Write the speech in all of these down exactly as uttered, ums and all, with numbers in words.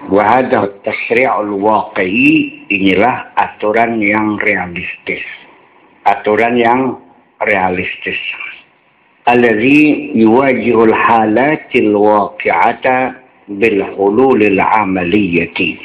Wahada tasri'ul waqi'i, inilah aturan yang realistis. Aturan yang realistis. Alladhi yuwajihul halatil waqi'ata bil hululil amaliyati,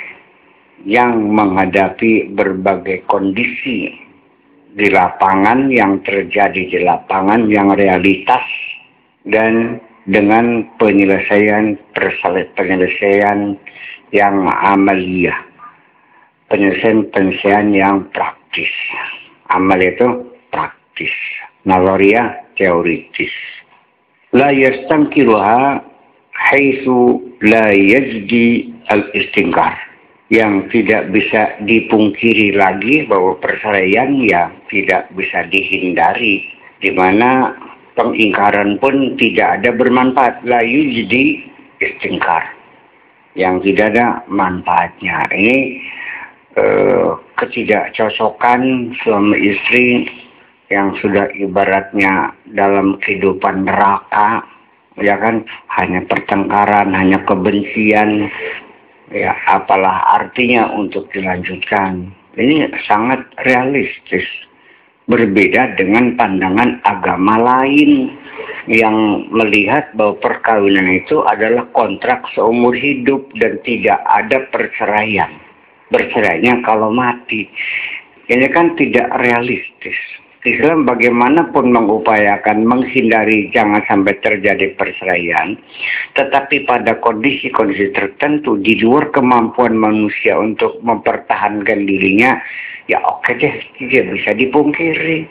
yang menghadapi berbagai kondisi di lapangan, yang terjadi di lapangan, yang realitas, dan dengan penyelesaian penyelesaian yang amaliyah, penyelesaian-penyelesaian yang praktis. Amal itu praktis, nalaria teoritis. La yastankiruha haitsu la yajdi al-istingkar, yang tidak bisa dipungkiri lagi bahwa perceraian yang tidak bisa dihindari, di mana pengingkaran pun tidak ada bermanfaat. La yujdi istingkar, yang tidak ada manfaatnya. Ini eh, ketidakcocokan suami istri yang sudah ibaratnya dalam kehidupan neraka, ya kan, hanya pertengkaran, hanya kebencian, ya apalah artinya untuk dilanjutkan. Ini sangat realistis, berbeda dengan pandangan agama lain yang melihat bahwa perkawinan itu adalah kontrak seumur hidup dan tidak ada perceraian. Bercerainya kalau mati. Ini kan tidak realistis. Islam bagaimanapun mengupayakan menghindari jangan sampai terjadi perceraian, tetapi pada kondisi-kondisi tertentu di luar kemampuan manusia untuk mempertahankan dirinya, ya oke deh, tidak bisa dipungkiri.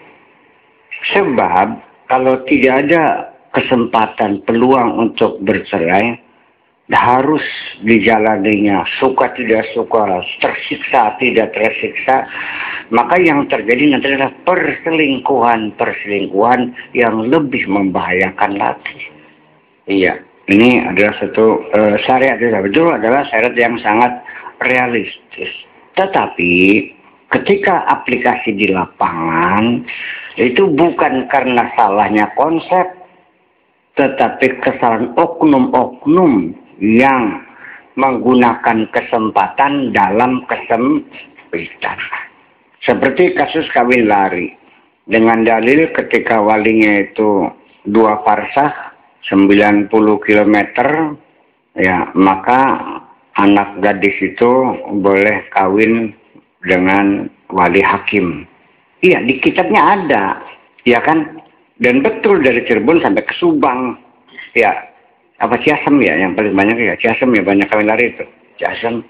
Sebab kalau tidak ada kesempatan, peluang untuk bercerai, harus dijalaninya, suka tidak suka, tersiksa tidak tersiksa, maka yang terjadi nanti adalah perselingkuhan-perselingkuhan yang lebih membahayakan lagi. Iya, ini adalah satu uh, syariat, betul adalah syariat yang sangat realistis. Tetapi ketika aplikasi di lapangan, itu bukan karena salahnya konsep, tetapi kesalahan oknum-oknum yang menggunakan kesempatan dalam kesempitan. Seperti kasus kawin lari. Dengan dalil ketika walinya itu dua farsah, sembilan puluh kilometer, ya maka anak gadis itu boleh kawin dengan wali hakim. Iya, di kitabnya ada, ya kan? Dan betul dari Cirebon sampai ke Subang, ya. Apa Ciasem ya yang paling banyak ya, Ciasem ya, banyak kawin lari itu Ciasem.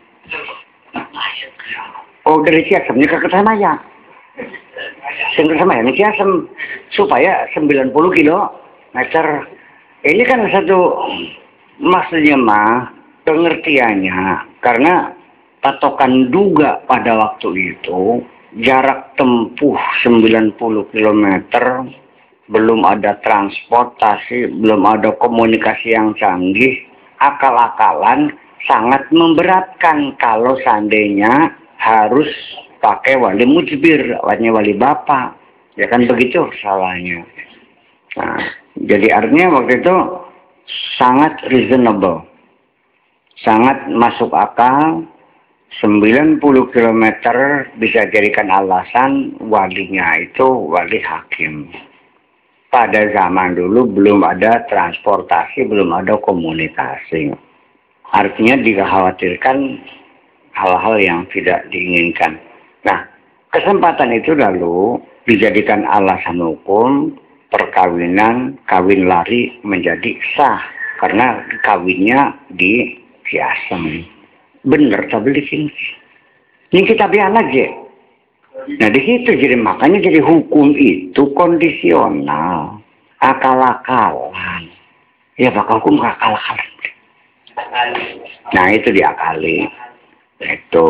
Oh dari Ciasemnya ke Kesamaya, ke Kesamaya ini Ciasem, supaya sembilan puluh kilometer. Ini kan satu maksudnya mah pengertiannya, karena patokan duga pada waktu itu jarak tempuh sembilan puluh kilometer, belum ada transportasi, belum ada komunikasi yang canggih, akal-akalan sangat memberatkan kalau seandainya harus pakai wali mujbir, wali wali bapak, ya kan begitu salahnya. Nah, jadi artinya waktu itu sangat reasonable, sangat masuk akal. sembilan puluh kilometer bisa jadikan alasan walinya itu wali hakim. Pada zaman dulu belum ada transportasi, belum ada komunikasi. Artinya dikhawatirkan hal-hal yang tidak diinginkan. Nah, kesempatan itu lalu dijadikan alasan hukum perkawinan, kawin lari menjadi sah. Karena kawinnya di Ciasem. Benar, tapi di sini. Ini kita biar lagi. Nah di situ jadi makanya jadi hukum itu kondisional, akal-akalan. Ya bakal hukum akal-akalan. Nah itu diakali. Itu.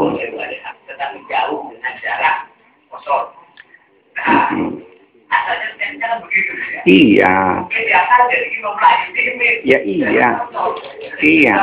Hmm. Iya. Ya iya. Iya.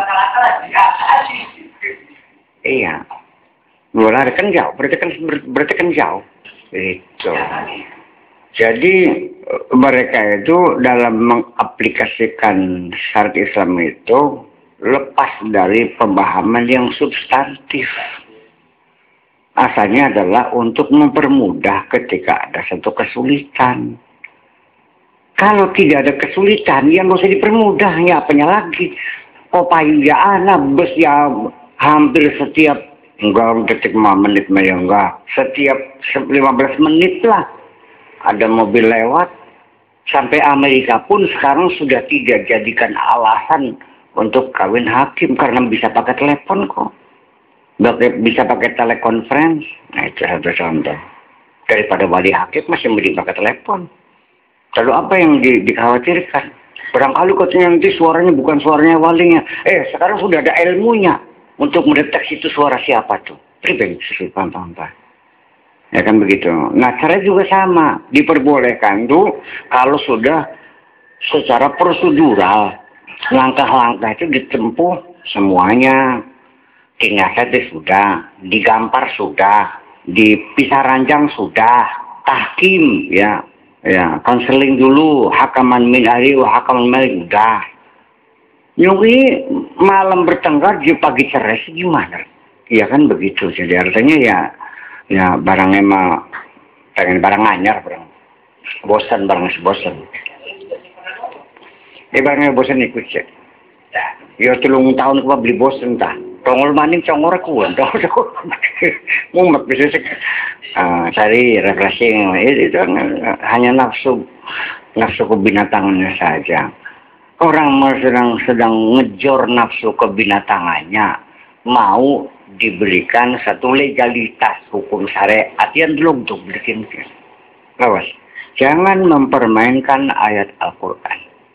Iya. Bola kan jauh, berarti kan berarti kan jauh. Itu. Jadi mereka itu dalam mengaplikasikan syariat Islam itu lepas dari pemahaman yang substantif. Asalnya adalah untuk mempermudah ketika ada satu kesulitan. Kalau tidak ada kesulitan, ya nggak usah dipermudah, ya apanya lagi. Kopayu ya anak, bus ya hampir setiap, enggak detik lima menit, ya enggak. Setiap lima belas menit lah ada mobil lewat. Sampai Amerika pun sekarang sudah tidak jadikan alasan untuk kawin hakim karena bisa pakai telepon kok. Bisa pakai telekonferensi. Nah itu satu contoh. Daripada wali hakim masih mending pakai telepon. Lalu apa yang di, dikhawatirkan? Barangkali katanya nanti suaranya bukan suaranya walinya. Eh sekarang sudah ada ilmunya untuk mendeteksi itu suara siapa tuh. Pribadi sesuai paham-paham. Ya kan begitu. Nah cara juga sama. Diperbolehkan tuh kalau sudah secara prosedural. Langkah-langkah itu ditempuh semuanya. Dinasihati sudah. Digampar sudah. Dipisah ranjang sudah. Tahkim ya. Ya, konseling dulu. Hakaman min ahli wa hakaman malik udah. Nyuwi malam bertengkar di pagi cerai gimana? Ya kan begitu. Jadi artinya ya ya barangnya mah pengen barang anyar barang. Bosan barang bosan. Eh barangnya bosan ikut sih. Ya telung tahun aku beli bosan tah. Tongol maning congor kuon. Mumet bisa sih. Uh, cari refreshing itu, itu hanya nafsu nafsu kebinatangannya saja. Orang sedang sedang ngejor nafsu kebinatangannya mau diberikan satu legalitas hukum syariat yang belum untuk bikin. Awas, jangan mempermainkan ayat Al-Quran.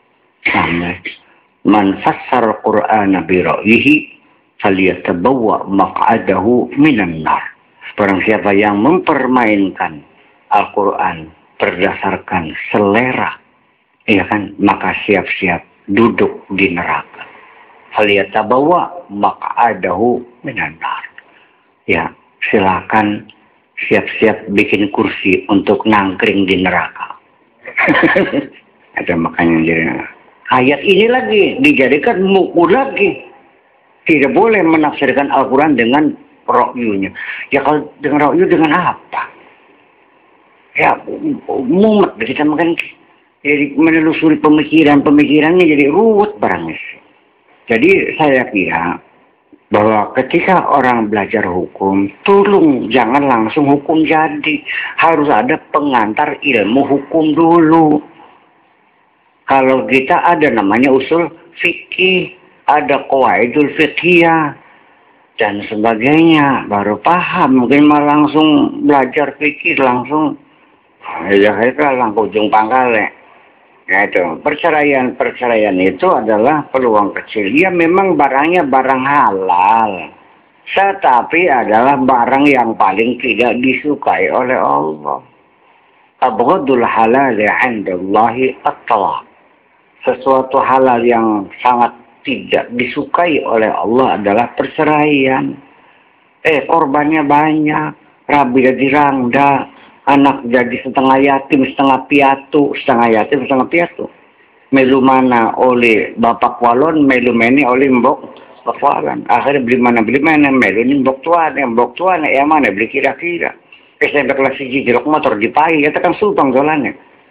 Man fassara al-Qur'ana bi ra'yihi falyatabawwa maq'adahu minan nar. Barang siapa yang mempermainkan Al-Quran berdasarkan selera, ya kan, maka siap-siap duduk di neraka. Falyatabawwa maq'adahu minan nar. Ya, silakan siap-siap bikin kursi untuk nangkring di neraka. Ada makanya jadi ayat ini lagi dijadikan mukul lagi. Tidak boleh menafsirkan Al-Quran dengan ro'yunya. Ya kalau dengan ro'yu dengan apa? Ya mumet kita makan. Jadi menelusuri pemikiran-pemikirannya jadi ruwet barangnya. Jadi saya kira bahwa ketika orang belajar hukum, tolong jangan langsung hukum jadi. Harus ada pengantar ilmu hukum dulu. Kalau kita ada namanya usul fikih, ada qawaidul fiqhiyah dan sebagainya, baru paham. Mungkin malah langsung belajar fikih langsung ya itu langsung ujung pangkal ya. Ya itu perceraian perceraian itu adalah peluang kecil. Ya memang barangnya barang halal, tetapi adalah barang yang paling tidak disukai oleh Allah. Abghadul halal 'indallahi at-talaq. Sesuatu halal yang sangat tidak disukai oleh Allah adalah perceraian. Eh korbannya banyak, rabi jadi rangda, anak jadi setengah yatim, setengah piatu, setengah yatim, setengah piatu. Melu mana oleh bapak walon, melu meni oleh mbok bakwalan. Akhirnya beli mana beli mana, melu ni mbok tuan, yang mbok tuan, yang mana beli kira-kira. S M P kelas siji jeruk motor dipakai, kita kan sultang dolannya.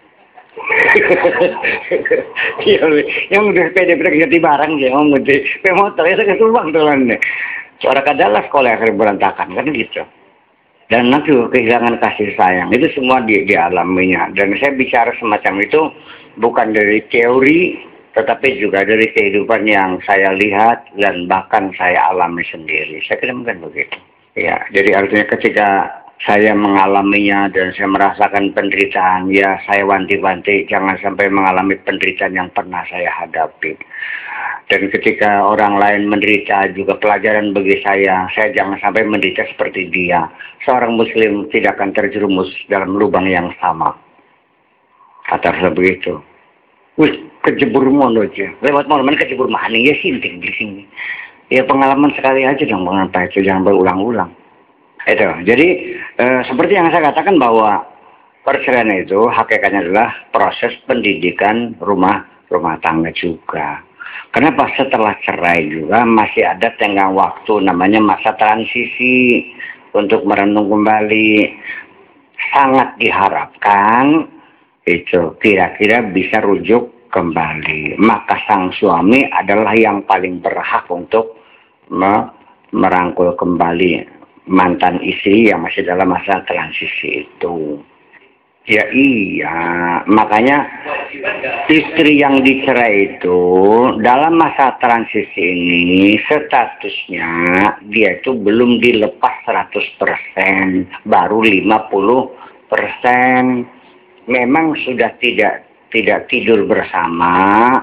Yang udah sepeda pede jadi barang ya, yang udah sepeda motor itu kan sultang dolannya. Suara kadalah sekolah akhirnya berantakan kan gitu. Dan nanti kehilangan kasih sayang itu semua di, dialaminya. Dan saya bicara semacam itu bukan dari teori, tetapi juga dari kehidupan yang saya lihat dan bahkan saya alami sendiri. Saya kira mungkin begitu. Ya, jadi artinya ketika saya mengalaminya dan saya merasakan penderitaan, ya saya wanti-wanti jangan sampai mengalami penderitaan yang pernah saya hadapi. Dan ketika orang lain menderita juga pelajaran bagi saya, saya jangan sampai menderita seperti dia. Seorang muslim tidak akan terjerumus dalam lubang yang sama. Kata saya begitu. Wih, kejebur mono aja. Lewat malam kejebur mana ya sinting di sini. Ya pengalaman sekali aja dong, mengapa itu jangan berulang-ulang. Itu. Jadi eh, seperti yang saya katakan bahwa perceraian itu hakikatnya adalah proses pendidikan rumah rumah tangga juga. Kenapa? Setelah cerai juga masih ada tenggang waktu namanya masa transisi untuk merenung kembali. Sangat diharapkan itu kira-kira bisa rujuk kembali. Maka sang suami adalah yang paling berhak untuk me merangkul kembali mantan istri yang masih dalam masa transisi itu. Ya iya, makanya istri yang dicerai itu dalam masa transisi ini statusnya dia itu belum dilepas seratus persen, baru lima puluh persen. Memang sudah tidak tidak tidur bersama,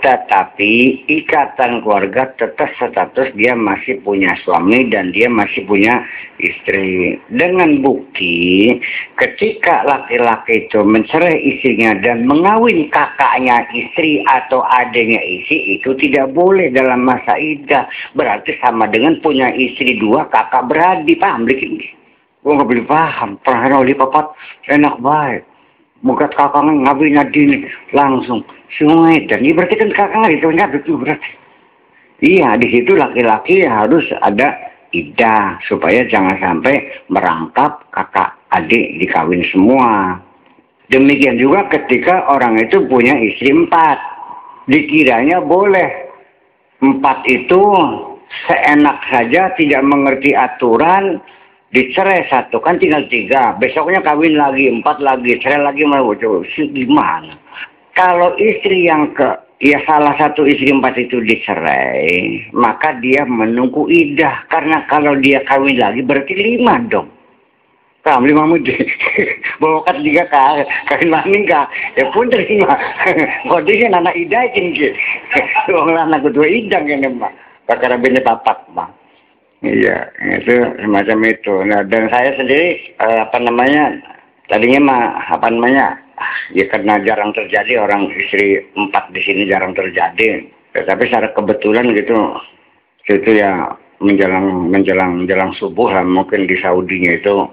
tetapi ikatan keluarga tetap status dia masih punya suami dan dia masih punya istri. Dengan bukti ketika laki-laki itu mencerai istrinya dan mengawin kakaknya istri atau adiknya istri, itu tidak boleh dalam masa iddah. Berarti sama dengan punya istri dua, kakak beradik. Paham dikit? Gue nggak boleh paham. Pernah oleh papat enak baik. Mugat kakaknya ngawin adini langsung sungai dan ini berarti kan kakaknya itu nyabit itu berarti. Iya, di situ laki-laki harus ada iddah supaya jangan sampai merangkap kakak adik dikawin semua. Demikian juga ketika orang itu punya istri empat, dikiranya boleh empat itu seenak saja tidak mengerti aturan. Dicerai satu kan tinggal tiga, besoknya kawin lagi empat lagi, cerai lagi mau gimana? Kalau istri yang ke ya salah satu istri empat itu dicerai, maka dia menunggu iddah karena kalau dia kawin lagi berarti lima dong. Kamu lima mudi, bawa kat tiga kah, kawin maning kah? Ya pun terima. Kodenya anak iddah tinggi, orang anak kedua iddah kan mbak, perkara bini papat bang. Iya, itu semacam itu. Nah, dan saya sendiri eh, apa namanya tadinya mah apa namanya ya karena jarang terjadi orang istri empat di sini jarang terjadi. Tapi secara kebetulan gitu, itu ya menjelang menjelang menjelang subuh lah mungkin di Saudinya itu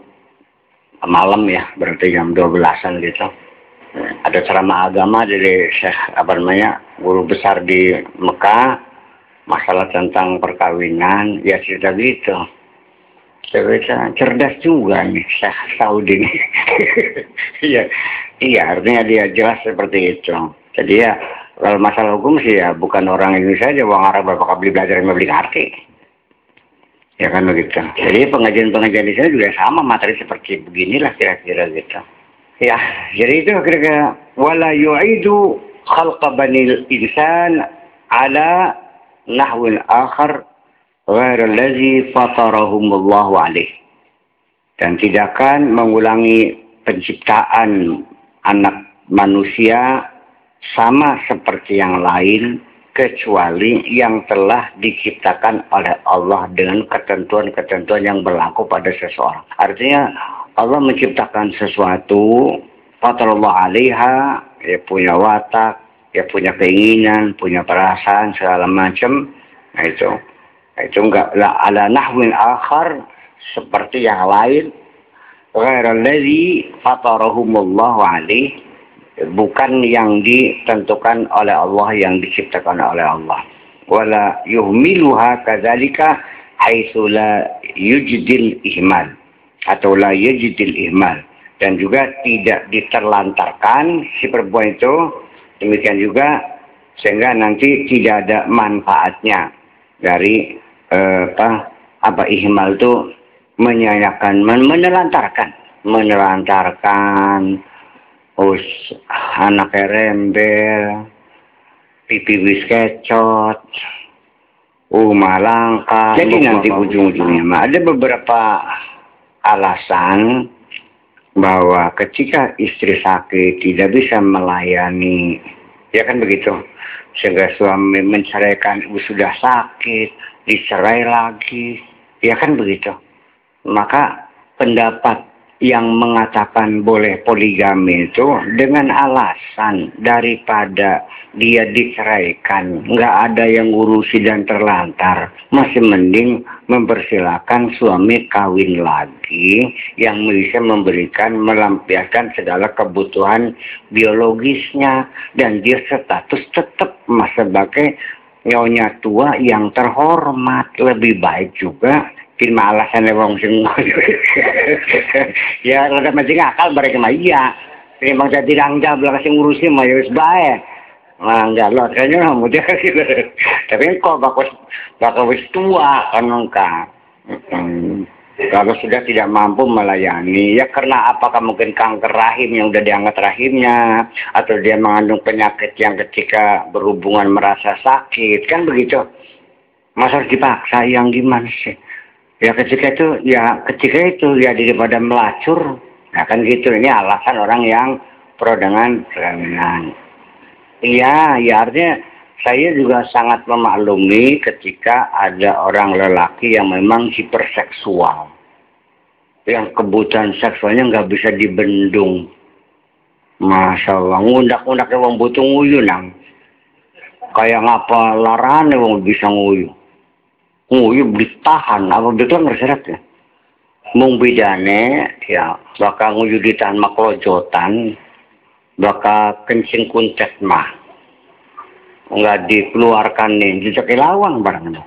malam ya berarti jam dua belasan gitu. Ada ceramah agama dari Syekh apa namanya guru besar di Mekah. Masalah tentang perkawinan, ya cerita gitu. Cerita cerdas juga nih, Syekh Saudi nih. Iya, iya artinya dia jelas seperti itu. Jadi ya, kalau masalah hukum sih ya bukan orang Indonesia aja, orang Arab bakal beli belajar yang beli ngerti. Ya kan begitu. Jadi pengajian-pengajian di sana juga sama materi seperti beginilah kira-kira gitu. Ya, jadi itu kira-kira wala yu'idu khalqa banil insan ala nahwil akhar ghairal ladzi fatarahumullahu alaih. Dan tidak akan mengulangi penciptaan anak manusia sama seperti yang lain kecuali yang telah diciptakan oleh Allah dengan ketentuan-ketentuan yang berlaku pada seseorang. Artinya Allah menciptakan sesuatu fatarallahu alaiha, ya punya watak, ya punya keinginan, punya perasaan segala macam. Nah itu, itu enggak la ala nahwin akhar seperti yang lain. Ghairal ladzi fatarahumullahu alaih, bukan yang ditentukan oleh Allah, yang diciptakan oleh Allah. Wala yuhmiluha kadzalika haitsu la yujidil ihmal atau la yujidil ihmal, dan juga tidak diterlantarkan si perempuan itu. Demikian juga sehingga nanti tidak ada manfaatnya dari eh, apa apa ihmal itu menyanyikan, men menelantarkan, menelantarkan, us anak rembel, pipi wis kecot, umah langka. Jadi nanti ujung-ujungnya ada beberapa alasan bahwa ketika istri sakit tidak bisa melayani, ya kan begitu, sehingga suami menceraikan, ibu sudah sakit, dicerai lagi, ya kan begitu. Maka pendapat yang mengatakan boleh poligami itu dengan alasan daripada dia diceraikan, nggak ada yang ngurusi dan terlantar, masih mending mempersilahkan suami kawin lagi yang bisa memberikan, melampiaskan segala kebutuhan biologisnya, dan dia status tetap mas sebagai nyonya tua yang terhormat. Lebih baik juga kini alasannya wong sing ya rada macing akal bareng mah iya. Memang jadi rangga belakang sing ngurusi mah ya wis bae. Nah, enggak lo kayaknya kamu dia gitu. Tapi kok bakal bakal wis tua kan engka. Hmm. Kalau sudah tidak mampu melayani, ya karena apakah mungkin kanker rahim yang udah diangkat rahimnya, atau dia mengandung penyakit yang ketika berhubungan merasa sakit, kan begitu. Masa harus dipaksa yang gimana sih? Ya ketika itu, ya ketika itu ya daripada melacur, nah kan gitu. Ini alasan orang yang pro dengan pelaminan. Iya, ya artinya saya juga sangat memaklumi ketika ada orang lelaki yang memang hiperseksual. Yang kebutuhan seksualnya nggak bisa dibendung. Masya Allah, ngundak-ngundaknya wong butuh nguyu nang. Kayak ngapa larane wong bisa nguyu. Nguyu ditahan, apa betul ngerseret ya. Mung bidane, ya bakal nguyu ditahan maklojotan, bakal kencing kuntet mah. Nggak dikeluarkan nih, jejak lawang barang.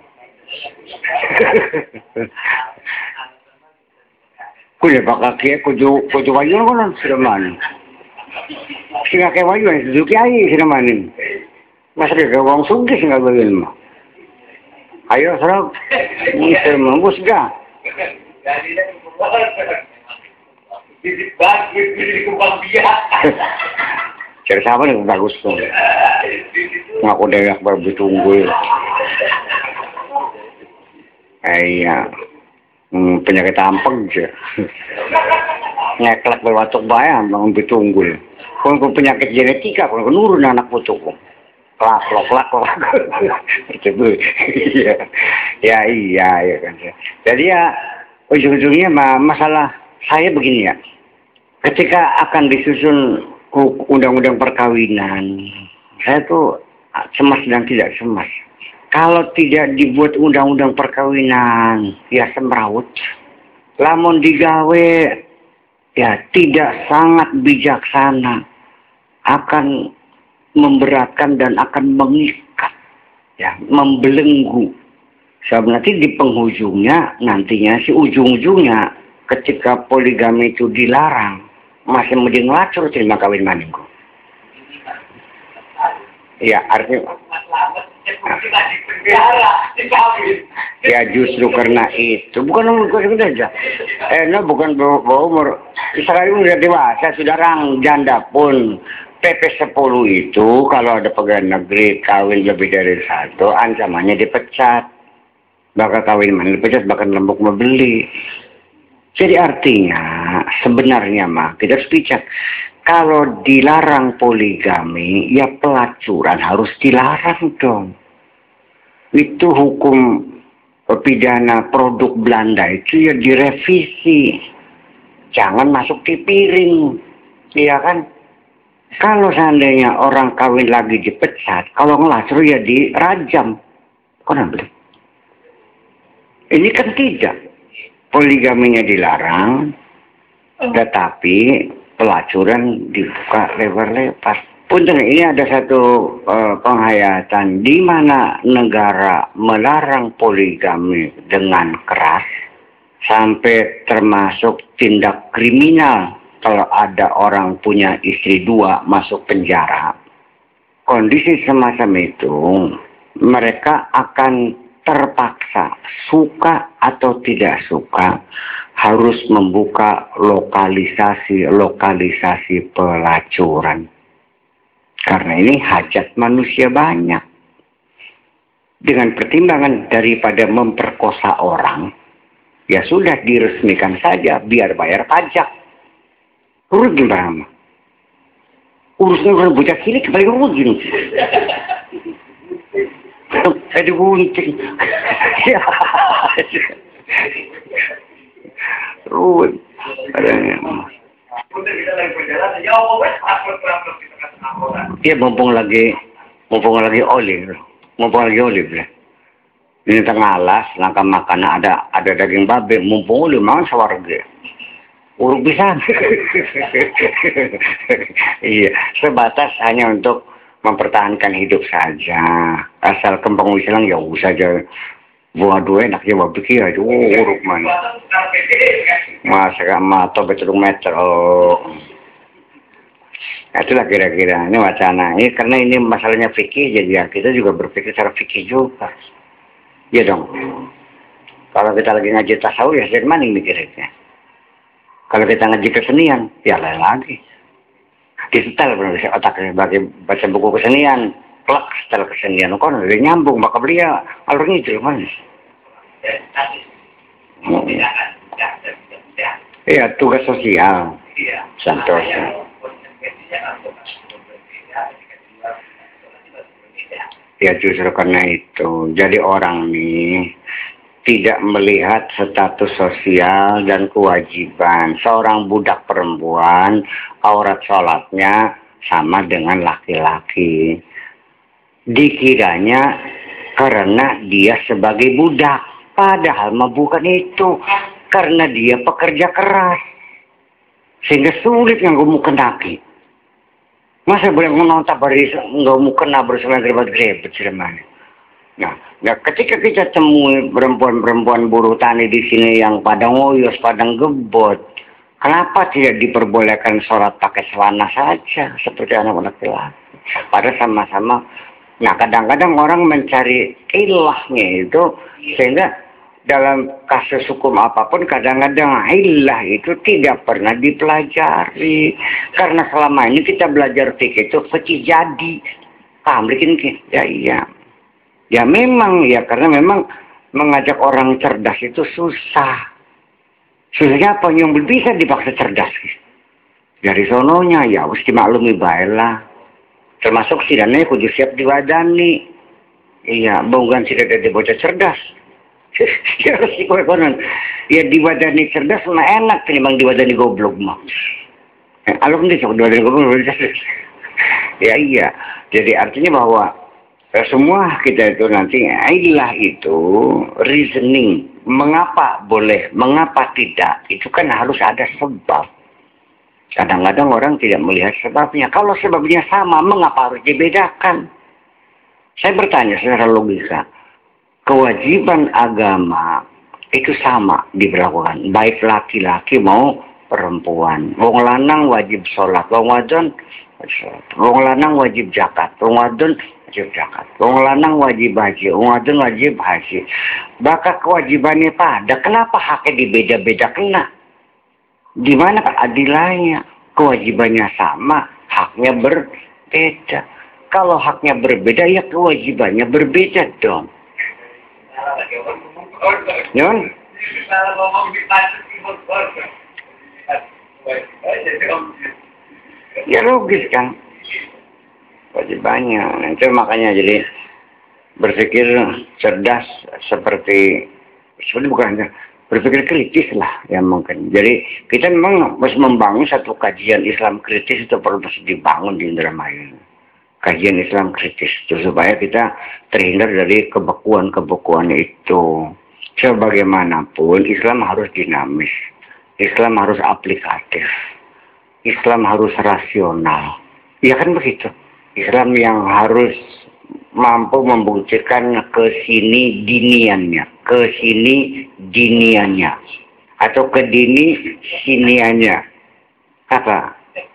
Kuya bakal kia kuju kuju wayu kan siraman. Sing akeh wayu itu kiai siramanin. Masa dia wong sugih sing gawean mah. Ayo serap. Ini serem bos ga. Di bagi di kembang biak. Cari sama nih bagus tuh. Ngaku daerah baru ditunggu. Iya. Hmm, penyakit tampeng sih. Ngeklek berwatuk bayam bangun ditunggu. Kalau penyakit genetika, kalau nurun anak putuk. Kelak, kelak, kelak, kelak. Iya. Ya, iya, ya kan. Jadi ya, ujung-ujungnya masalah saya begini ya. Ketika akan disusun undang-undang perkawinan, saya tuh cemas dan tidak cemas. Kalau tidak dibuat undang-undang perkawinan, ya semrawut. Lamun digawe, ya tidak sangat bijaksana. Akan memberatkan dan akan mengikat. Ya, membelenggu. Sebab nanti di penghujungnya, nantinya si ujung-ujungnya, ketika poligami itu dilarang, masih mending lacur terima kawin maningku. Ya, artinya ya justru karena itu bukan bukan saja eh no, bukan bawa umur sekarang udah dewasa sudah orang janda pun P P sepuluh itu kalau ada pegawai negeri kawin lebih dari satu ancamannya dipecat, bakal kawin mana dipecat bahkan lembuk membeli. Jadi artinya sebenarnya mah kita harus bijak. Kalau dilarang poligami, ya pelacuran harus dilarang dong. Itu hukum pidana produk Belanda itu ya direvisi. Jangan masuk di piring. Iya kan? Kalau seandainya orang kawin lagi dipecat, kalau ngelacur ya dirajam. Kok namanya? Ini kan tidak. Poligaminya dilarang, tetapi pelacuran dibuka lebar-lebar. Punten ini ada satu uh, penghayatan di mana negara melarang poligami dengan keras sampai termasuk tindak kriminal kalau ada orang punya istri dua masuk penjara. Kondisi semacam itu mereka akan terpaksa suka atau tidak suka harus membuka lokalisasi-lokalisasi pelacuran. Karena ini hajat manusia banyak. Dengan pertimbangan daripada memperkosa orang, ya sudah diresmikan saja biar bayar pajak. Rugi berapa? Urusnya kalau bocah cilik kembali rugi. Saya digunting. Rugi. Iya mumpung lagi mumpung lagi olive, mumpung lagi olive ya. Ini tengah alas, langkah makanan ada ada daging babi, mumpung olive mangan sawarga. Urut bisa. Iya, sebatas hanya untuk mempertahankan hidup saja. Asal kembang Islam ya usah aja. Waduh enaknya waktu kia itu uruk mana. Masa mata betul meter. Oh. Itulah kira-kira ini wacana. Ini karena ini masalahnya fikih jadi ya kita juga berpikir secara fikih juga. Ya dong. Kalau kita lagi ngaji tasawuf ya dari mana mikirnya? Kalau kita ngaji kesenian ya lain lagi. Disetel benar bisa otaknya bagi baca buku kesenian. Plak setel kesenian kok udah nyambung maka beliau alurnya itu mana? Hmm. Iya tugas sosial. Santosa. Ya justru karena itu jadi orang nih tidak melihat status sosial dan kewajiban seorang budak perempuan aurat sholatnya sama dengan laki-laki. Dikiranya karena dia sebagai budak, padahal mah bukan itu, karena dia pekerja keras sehingga sulit yang gue kenaki. Masa boleh menonton baris nggak mau kena bersama grebat-grebat mana? Nah, nah, ketika kita temui perempuan-perempuan buruh tani di sini yang padang ngoyos, padang gebot, kenapa tidak diperbolehkan sholat pakai celana saja seperti anak-anak laki-laki? Padahal sama-sama. Nah, kadang-kadang orang mencari ilahnya itu sehingga dalam kasus hukum apapun kadang-kadang ilah itu tidak pernah dipelajari karena selama ini kita belajar fikih itu fikih jadi paham bikin ya iya ya memang ya karena memang mengajak orang cerdas itu susah susahnya apa yang bisa dipaksa cerdas dari sononya ya harus dimaklumi baiklah termasuk sidane kudu siap diwadani iya bonggan tidak ada bocah cerdas. Ya resiko ekonomi. Ya diwadani cerdas mah enak ketimbang diwadani goblok mah. Eh, alum nih sok diwadani goblok. Ya iya. Jadi artinya bahwa eh, semua kita itu nanti ilah itu reasoning mengapa boleh, mengapa tidak. Itu kan harus ada sebab. Kadang-kadang orang tidak melihat sebabnya. Kalau sebabnya sama, mengapa harus dibedakan? Saya bertanya secara logika. Kewajiban agama itu sama diberlakukan baik laki-laki mau perempuan. Wong lanang wajib sholat, wong wadon wong lanang wajib zakat, wong wadon wajib zakat, wong lanang wajib haji, wong wadon wajib haji. Bakal kewajibannya pada, kenapa haknya dibeda-beda kena? Di mana keadilannya? Kewajibannya sama, haknya berbeda. Kalau haknya berbeda ya kewajibannya berbeda dong. Nyon? Ya logis kan. Wajibannya. Itu makanya jadi berpikir cerdas seperti seperti bukan berpikir kritis lah ya mungkin. Jadi kita memang harus membangun satu kajian Islam kritis itu perlu dibangun di Indramayu. Kajian Islam kritis itu supaya kita terhindar dari kebekuan-kebekuan itu. Sebagaimanapun Islam harus dinamis, Islam harus aplikatif, Islam harus rasional. Ya kan begitu. Islam yang harus mampu membuktikan kesini diniannya, kesini diniannya, atau kedini siniannya. Apa?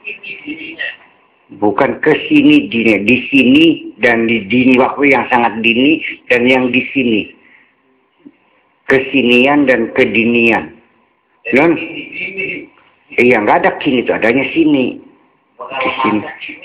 Bukan ke sini dini, di sini dan di dini waktu yang sangat dini dan yang di sini. Kesinian dan kedinian. Dan iya nggak ada kini itu, adanya sini. Di sini.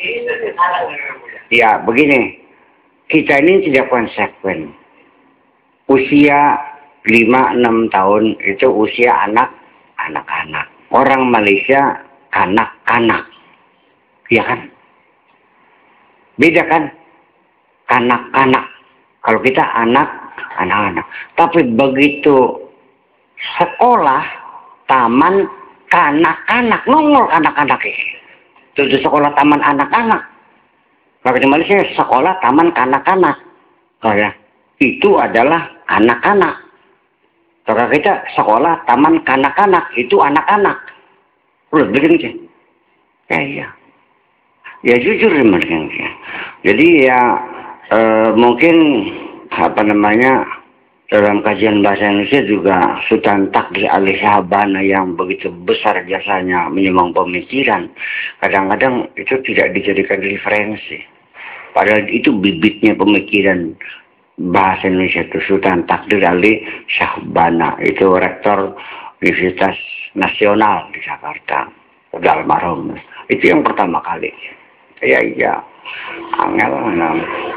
Ya begini, kita ini tidak konsekuen. Usia lima enam tahun itu usia anak anak-anak. Orang Malaysia kanak-kanak. Iya kan? Beda kan? Kanak-kanak. Kalau kita anak, anak-anak. Tapi begitu sekolah, taman, kanak-kanak. Nongol anak-anak ini. Itu sekolah taman anak-anak. Kalau di Malaysia sekolah taman kanak-kanak. Oh ya. Itu adalah anak-anak. Kalau kita sekolah taman kanak-kanak. Itu anak-anak. Udah begini sih. Ya iya. Ya jujur mereka. Jadi ya eh, mungkin apa namanya dalam kajian bahasa Indonesia juga Sultan Takdir Ali Syahbana yang begitu besar jasanya menyumbang pemikiran, kadang-kadang itu tidak dijadikan referensi. Padahal itu bibitnya pemikiran bahasa Indonesia itu Sultan Takdir Ali Syahbana, itu rektor Universitas Nasional di Jakarta, udah almarhum. Itu yang pertama kali. Ya iya, angel nah.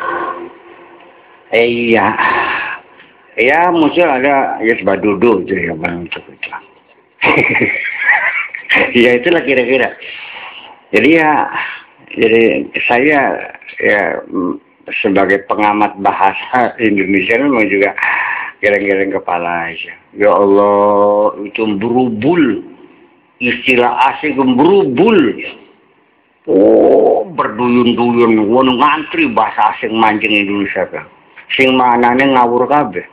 Eh, iya, ya muncul ada ya sebadudu itu ya bang itu. Ya itulah kira-kira. Jadi ya, jadi saya ya sebagai pengamat bahasa Indonesia memang juga geleng-geleng kepala aja. Ya Allah, itu berubul, istilah asing berubul. Oh, berduyun-duyun, wono ngantri bahasa asing mancing Indonesia kan. Sing manane ngawur kabeh.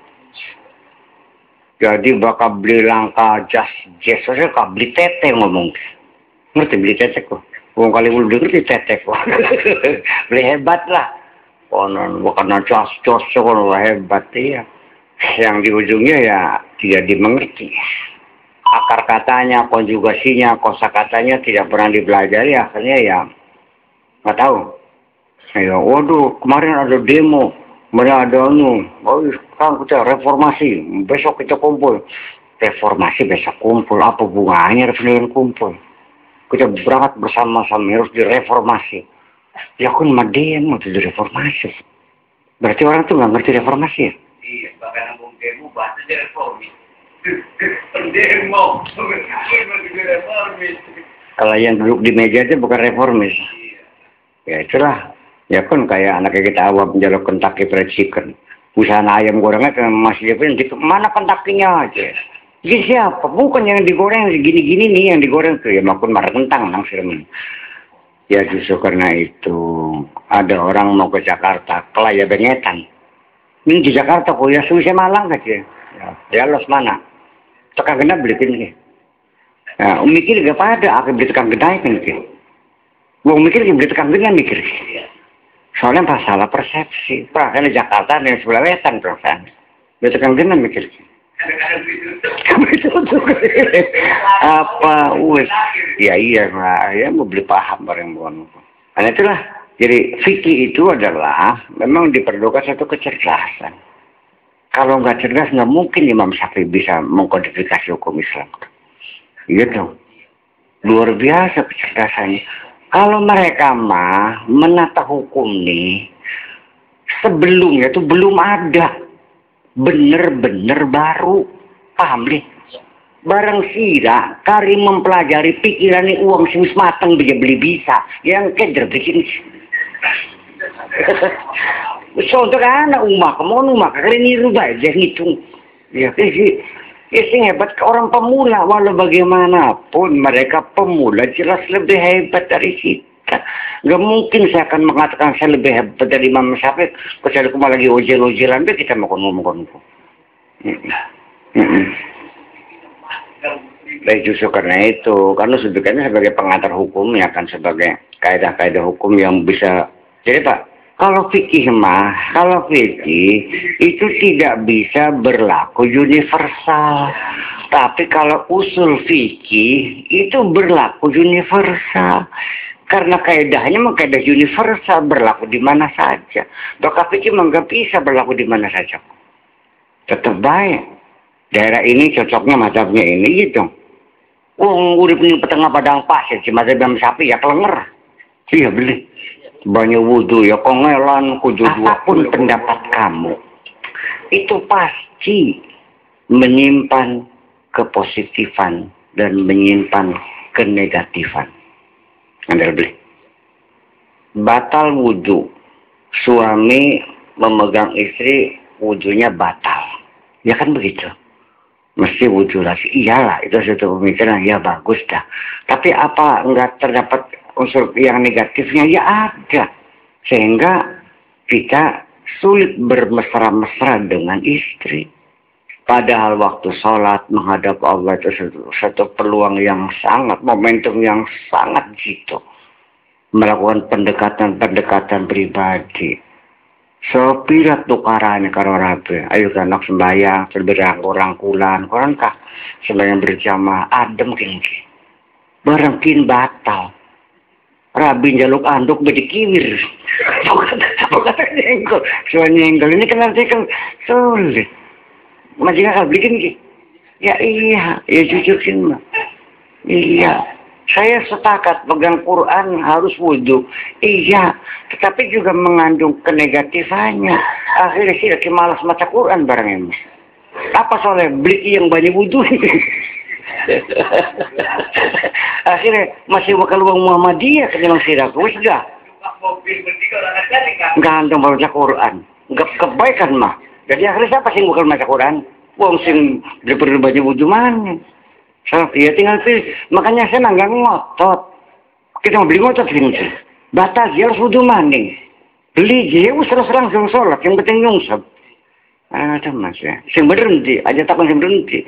Jadi bakal beli langka jas jas saya kak beli tete ngomong. Ngerti beli tete kok. Wong kali udah ngerti tete kok. Beli hebat lah. Konon bukan jas jas konon hebat ya. Yang di ujungnya ya tidak dimengerti. Akar katanya, konjugasinya, kosakatanya tidak pernah dipelajari, akhirnya ya nggak tahu. Ya, waduh, kemarin ada demo, kemarin ada anu, oh, sekarang kita reformasi, besok kita kumpul. Reformasi besok kumpul, apa bunganya dengan kumpul? Kita berangkat bersama-sama harus direformasi. Ya kan mah demo itu direformasi. Berarti orang tuh nggak ngerti reformasi ya? Iya, bahkan ngomong demo bahasa direformasi. Pendemo, reformis. Kalau yang duduk di meja itu bukan reformis. Ya itulah. Ya kan kayak anaknya kita awam menjaluk Kentucky Fried Chicken. Usaha ayam gorengnya ke masih gitu. Mana Kentucky-nya aja? Ini siapa? Bukan yang digoreng gini-gini nih yang digoreng tuh ya maupun marah kentang langsung. Ya justru karena itu ada orang mau ke Jakarta, kelaya bengetan. Ini di Jakarta kok ya susah Malang aja. Ya, ya los mana? Tekan genap beli ini. Nah, mikir gak pada, aku beli tekan genap kan mikir. Gue mikir beli tekan genap mikir. Soalnya masalah persepsi. Perasaan di Jakarta dan sebelah wetan perasaan. Beli tekan genap mikir. Apa? Wes? Ya iya, ya mau beli paham bareng bukan. Karena itulah. Jadi fikih itu adalah memang diperlukan satu kecerdasan. Kalau nggak cerdas nggak mungkin Imam Syafi'i bisa mengkodifikasi hukum Islam. Gitu. Luar biasa kecerdasannya. Kalau mereka mah menata hukum nih sebelumnya itu belum ada. Bener-bener baru. Paham nih? Barang sira kari mempelajari pikiran ini uang sing mateng bisa beli bisa. Yang keder bikin. Contoh anak umak, mau umak, kali ini rubah aja ngitung. Ya, sih, sih hebat ke orang pemula, walau bagaimanapun mereka pemula jelas lebih hebat dari kita. Gak mungkin saya akan mengatakan saya lebih hebat dari Imam Syafi'i, kecuali cuma lagi ojel-ojelan, kita mau ngomong-ngomong. Baik justru karena itu, karena sebetulnya sebagai pengantar hukum ya kan sebagai kaidah-kaidah hukum yang bisa. Jadi Pak, kalau fikih mah, kalau fikih itu tidak bisa berlaku universal. Tapi kalau usul fikih itu berlaku universal. Karena kaidahnya memang kaidah universal berlaku di mana saja. Maka fikih nggak bisa berlaku di mana saja. Tetap baik. Daerah ini cocoknya mazhabnya ini gitu. Wong urip ning petengah padang pasir si mazhab Imam Syafi'i ya kelenger. Iya beli. Banyak wudhu ya kongelan kudu dua pun pendapat kamu itu pasti menyimpan kepositifan dan menyimpan kenegatifan. Anda beli batal wudhu, suami memegang istri wudhunya batal ya kan begitu, mesti wudhu lagi. Iyalah itu satu pemikiran ya bagus dah, tapi apa enggak terdapat unsur yang negatifnya? Ya ada, sehingga kita sulit bermesra-mesra dengan istri. Padahal waktu sholat menghadap Allah itu satu, satu peluang yang sangat, momentum yang sangat jitu. melakukan pendekatan-pendekatan pribadi. So pira tukaran karo rabe. Ayo kan nak sembayang terberang rangkulan, koran kah sembayang berjamaah adem kini. Barang kin batal. Rabi jaluk anduk bedi kiwir. Bukan nyenggol. So nyenggol ini kan nanti kan sulit. Majika kalau bikin ki. Ya iya, ya jujurin mah. Iya. Saya sepakat pegang Quran harus wudhu. Iya, tetapi juga mengandung kenegatifannya. Akhirnya sih lagi malas baca Quran bareng ini. Apa soalnya beli yang banyak wudhu? Akhirnya masih bakal uang Muhammadiyah kenyang sidak. Wis dah. Enggak antum baca Quran. Enggak kebaikan mah. Jadi akhirnya siapa sih bakal baca Quran? Wong sing daripada banyak wudhu mana? So, ya tinggal pilih. Makanya saya nggak ngotot. Kita mau beli ngotot gini. Batas ya harus wudhu maning. Beli dia usah langsung sholat. Yang penting nyungsep. Ada mas ya. Sing berhenti. Aja takkan sing berhenti.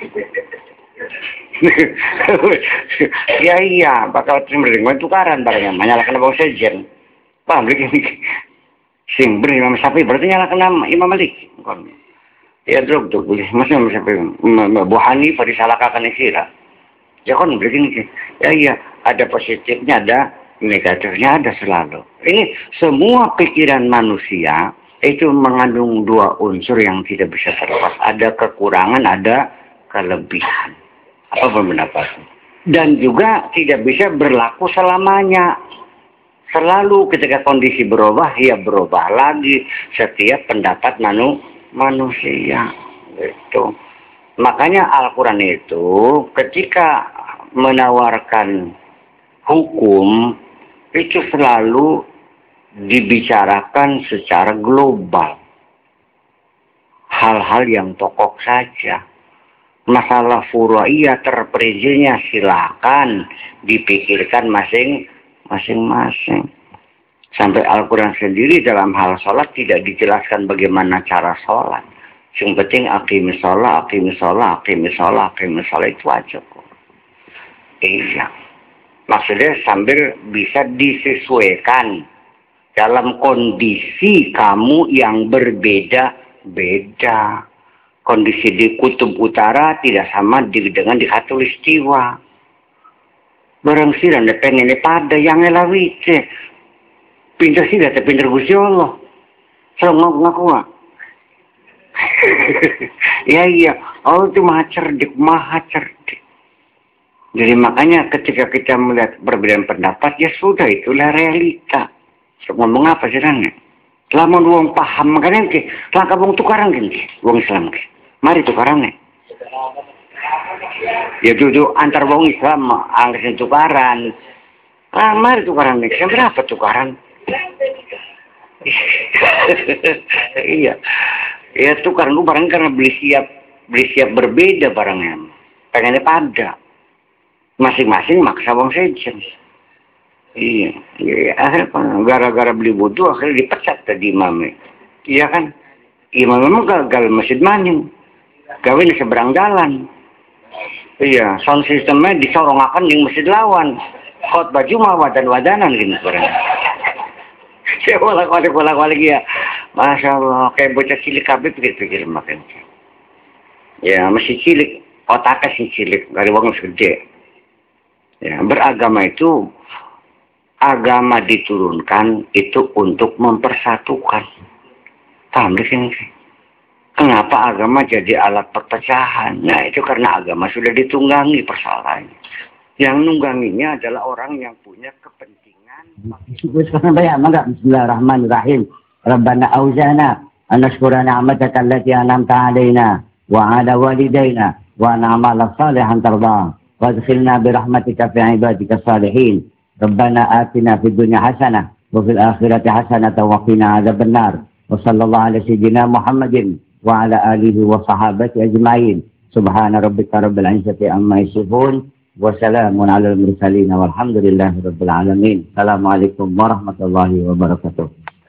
Ya iya. Bakal sing berhenti. Tukaran barangnya. Menyalakan bau sejen. Paham beli gini. Sing berhenti Imam Syafi'i. Berarti nyalakan Imam Malik. Ya drog drog. Masih Imam Syafi'i. Bu Hanifah disalahkan sirah. Ya kan begini, ya iya ada positifnya, ada negatifnya, ada selalu. Ini semua pikiran manusia itu mengandung dua unsur yang tidak bisa terlepas. Ada kekurangan, ada kelebihan. Apa pendapatnya? Dan juga tidak bisa berlaku selamanya. Selalu ketika kondisi berubah, ya berubah lagi setiap pendapat manu manusia. Gitu. Makanya Al-Quran itu ketika menawarkan hukum itu selalu dibicarakan secara global. Hal-hal yang pokok saja. Masalah furu'iyah terperizinya silakan dipikirkan masing-masing. Sampai Al-Quran sendiri dalam hal sholat tidak dijelaskan bagaimana cara sholat. Yang penting aqimis sholat, aqimis sholat, aqimis sholat, aqimis sholat itu aja kok. Iya. Maksudnya sambil bisa disesuaikan dalam kondisi kamu yang berbeda-beda. Kondisi di kutub utara tidak sama dengan di khatulistiwa. Barang sih dan pengen pada yang ngelawice. Pinter sih data pinter Gusti Allah. Selalu ngaku-ngaku nggak? Ya iya, Allah itu maha cerdik, maha cerdik. Jadi makanya ketika kita melihat perbedaan pendapat, ya sudah itulah realita. So, ngomong apa sih nanya? Lama doang paham, makanya ke, langkah wong tukaran kan, wong Islam ke. Mari tukaran nih. Ya duduk antar wong Islam, angkat tukaran. Ah, mari tukaran nih. Yang berapa tukaran? Iya. Ya tukar lu barang karena beli siap beli siap berbeda barangnya. Pengennya pada. Masing-masing maksa wong sejen. Iya. Iya. Akhirnya gara-gara beli wudhu akhirnya dipecat tadi imamnya. Iya kan? Imam memang gagal masjid maning. Gawin di seberang jalan. Iya. Sound sistemnya disorongakan di masjid lawan. Khotbah Jumat wadan-wadanan gitu barangnya. Saya bolak-balik bolak-balik ya. Masya Allah, kayak bocah cilik kabeh pikir-pikir makin. Ya masih cilik, otaknya sih cilik, dari wong gede. Ya beragama itu, agama diturunkan itu untuk mempersatukan. Paham di sini sih? Kenapa agama jadi alat perpecahan? Nah itu karena agama sudah ditunggangi persoalannya. Yang nungganginya adalah orang yang punya kepentingan. Bismillahirrahmanirrahim. Rabbana auzana an nashkura ni'mataka allati an'amta 'alaina wa 'ala walidayna wa na'mala salihan tarda wa adkhilna bi rahmatika fi 'ibadika salihin. Rabbana atina fid dunya hasanah wa fil akhirati hasanah wa qina 'adzabannar. Wa sallallahu ala sayyidina Muhammadin wa ala alihi wa sahabati ajma'in. Subhana rabbika rabbil 'izzati amma yasifun wa salamun 'alal mursalin walhamdulillahi rabbil alamin. Assalamualaikum warahmatullahi wabarakatuh.